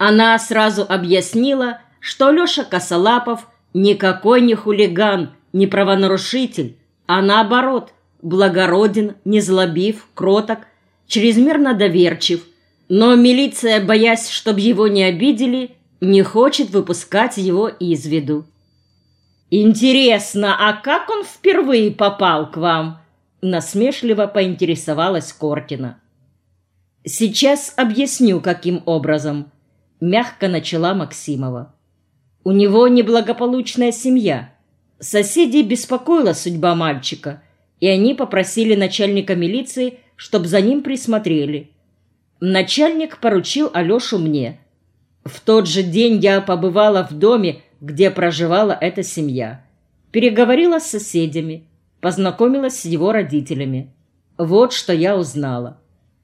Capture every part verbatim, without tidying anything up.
Она сразу объяснила, что Алеша Косолапов никакой не хулиган, не правонарушитель, а наоборот, благороден, незлобив, кроток, чрезмерно доверчив, но милиция, боясь, чтобы его не обидели, не хочет выпускать его из виду. «Интересно, а как он впервые попал к вам?» — насмешливо поинтересовалась Кортина. «Сейчас объясню, каким образом», — мягко начала Максимова. «У него неблагополучная семья. Соседей беспокоила судьба мальчика, и они попросили начальника милиции, чтобы за ним присмотрели. Начальник поручил Алешу мне. В тот же день я побывала в доме, где проживала эта семья. Переговорила с соседями, познакомилась с его родителями. Вот что я узнала.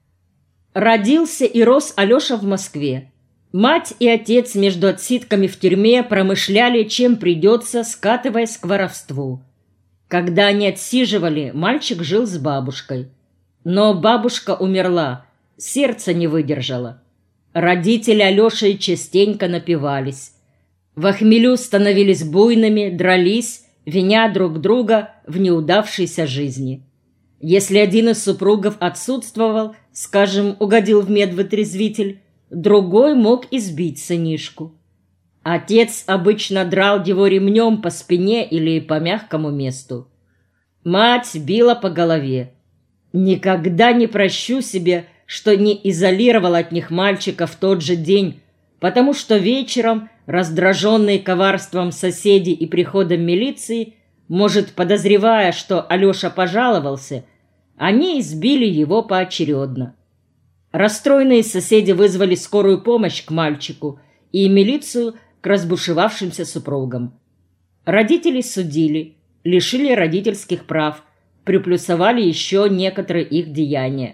Родился и рос Алеша в Москве. Мать и отец между отсидками в тюрьме промышляли, чем придется, скатываясь к воровству. Когда они отсиживали, мальчик жил с бабушкой. Но бабушка умерла, сердце не выдержало. Родители Алеши частенько напивались. В хмелю становились буйными, дрались, виня друг друга в неудавшейся жизни. Если один из супругов отсутствовал, скажем, угодил в медвотрезвитель, другой мог избить сынишку. Отец обычно драл его ремнем по спине или по мягкому месту. Мать била по голове. Никогда не прощу себе, что не изолировал от них мальчика в тот же день, потому что вечером, раздраженный коварством соседей и приходом милиции, может, подозревая, что Алеша пожаловался, они избили его поочередно. Расстроенные соседи вызвали скорую помощь к мальчику и милицию к разбушевавшимся супругам. Родителей судили, лишили родительских прав, приплюсовали еще некоторые их деяния.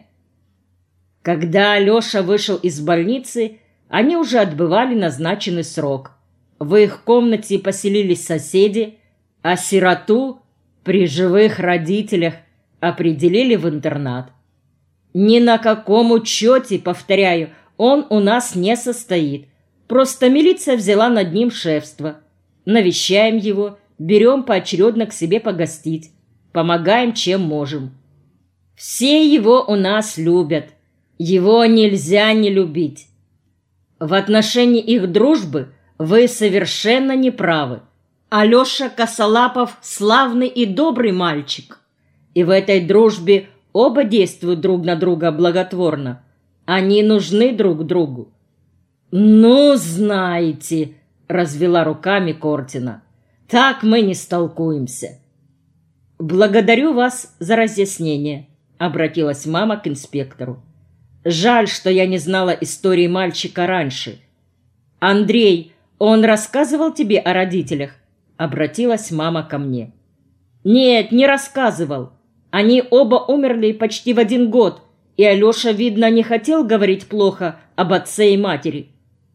Когда Алеша вышел из больницы, они уже отбывали назначенный срок. В их комнате поселились соседи, а сироту при живых родителях определили в интернат. Ни на каком учете, повторяю, он у нас не состоит. Просто милиция взяла над ним шефство. Навещаем его, берем поочередно к себе погостить, помогаем, чем можем. Все его у нас любят. Его нельзя не любить. В отношении их дружбы вы совершенно не правы. Алеша Косолапов славный и добрый мальчик. И в этой дружбе оба действуют друг на друга благотворно. Они нужны друг другу. «Ну, знаете», — развела руками Кортина, — «так мы не столкуемся». «Благодарю вас за разъяснение», — обратилась мама к инспектору. «Жаль, что я не знала истории мальчика раньше. Андрей, он рассказывал тебе о родителях?» — обратилась мама ко мне. «Нет, не рассказывал. Они оба умерли почти в один год, и Алеша, видно, не хотел говорить плохо об отце и матери».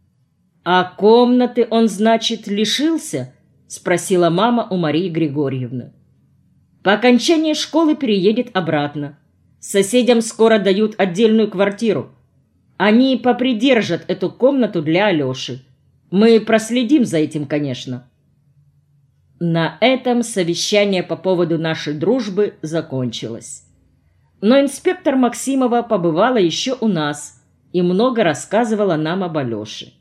«А комнаты он, значит, лишился?» — спросила мама у Марии Григорьевны. «По окончании школы переедет обратно. Соседям скоро дают отдельную квартиру. Они попридержат эту комнату для Алеши. Мы проследим за этим, конечно». На этом совещание по поводу нашей дружбы закончилось. Но инспектор Максимова побывала еще у нас и много рассказывала нам об Алеше.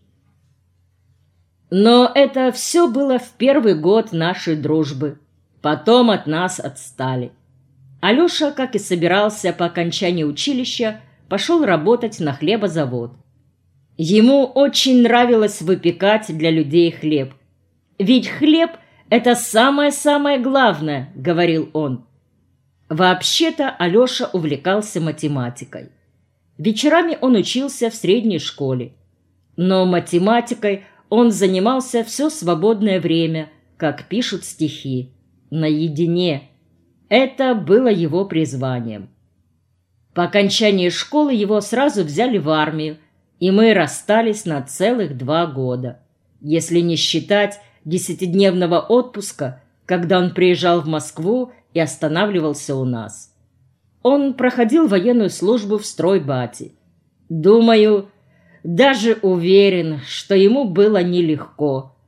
Но это все было в первый год нашей дружбы. Потом от нас отстали. Алеша, как и собирался по окончании училища, пошел работать на хлебозавод. Ему очень нравилось выпекать для людей хлеб. «Ведь хлеб – это самое-самое главное», – говорил он. Вообще-то Алеша увлекался математикой. Вечерами он учился в средней школе. Но математикой он занимался все свободное время, как пишут стихи, наедине. Это было его призванием. По окончании школы его сразу взяли в армию, и мы расстались на целых два года, если не считать десятидневного отпуска, когда он приезжал в Москву и останавливался у нас. Он проходил военную службу в стройбате. Думаю, Даже уверен, что ему было нелегко.